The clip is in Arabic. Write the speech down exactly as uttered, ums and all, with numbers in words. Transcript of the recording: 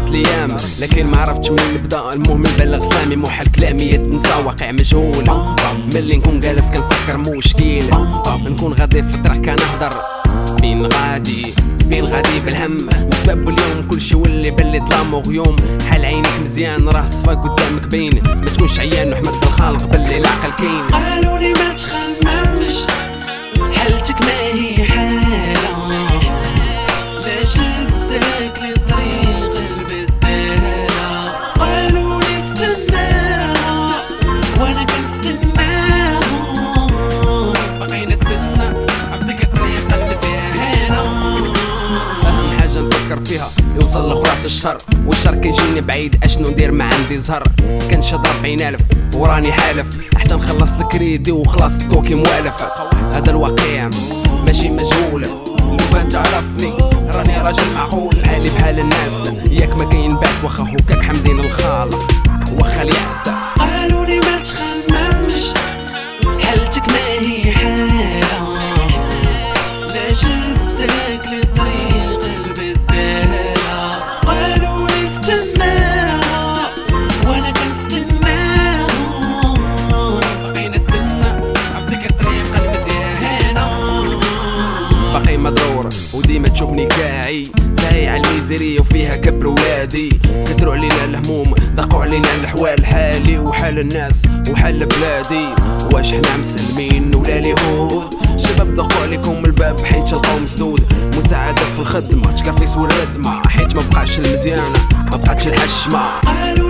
الايام لكن ما عرفتش منين نبدا. المهم نبلغ سلامي محال كلامي يتنسى واقع مجهول. ملي نكون جالس كنفكر مشكل نكون غادي في طرح كنهضر فين غادي فين غادي بالهم وسبب اليوم كلشي ولي بلي ظلام وغيوم. حال عينيك مزيان راه الصفا قدامك باين ما تكونش عيان وحمد الخالق باللي العقل كاين. قالولي ما تخممش حالتك ما هي حالة لا شدك لطريق البدالة. قالولي استناها وانا كنستناها باقي نستنى عبدك الطريقة المزيانة. اهم حاجه نفكر فيها يوصل لخلاص الشر والشر كيجيني بعيد اشنو ندير ما عندي زهر. كنشد ربعين الف وراني حالف حتى نخلص الكريدي وخلاص الدوكي موالف. هذا الواقع ماشي مجهول لو كان تعرفني راني راجل معقول عالي بحال الناس ياك ما كاين باس واخا هكاك حمدين الخالق واخا الياس. قالولي ما تخممش حالتك ما هي حالة لا شدك لطريق البدالة. قالولي استناها وانا كنستناها باقي نستنى عبدك الطريقة المزيانة. باقي مدور وديما تشوفني كاعي لاهي على الميزيرية وفيها كبر ولادي. كتروا علينا الهموم ضاقوا علينا الحوال حالي وحال الناس وحال بلادي. واش حنا مسلمين ولا اليهود شباب ضاقوا عليكم الباب حين تلقاو مسدود. مساعدة في الخدمة تكفي سور الردمة حيت ما بقاش المزيانة ما بقاتش الحشمة.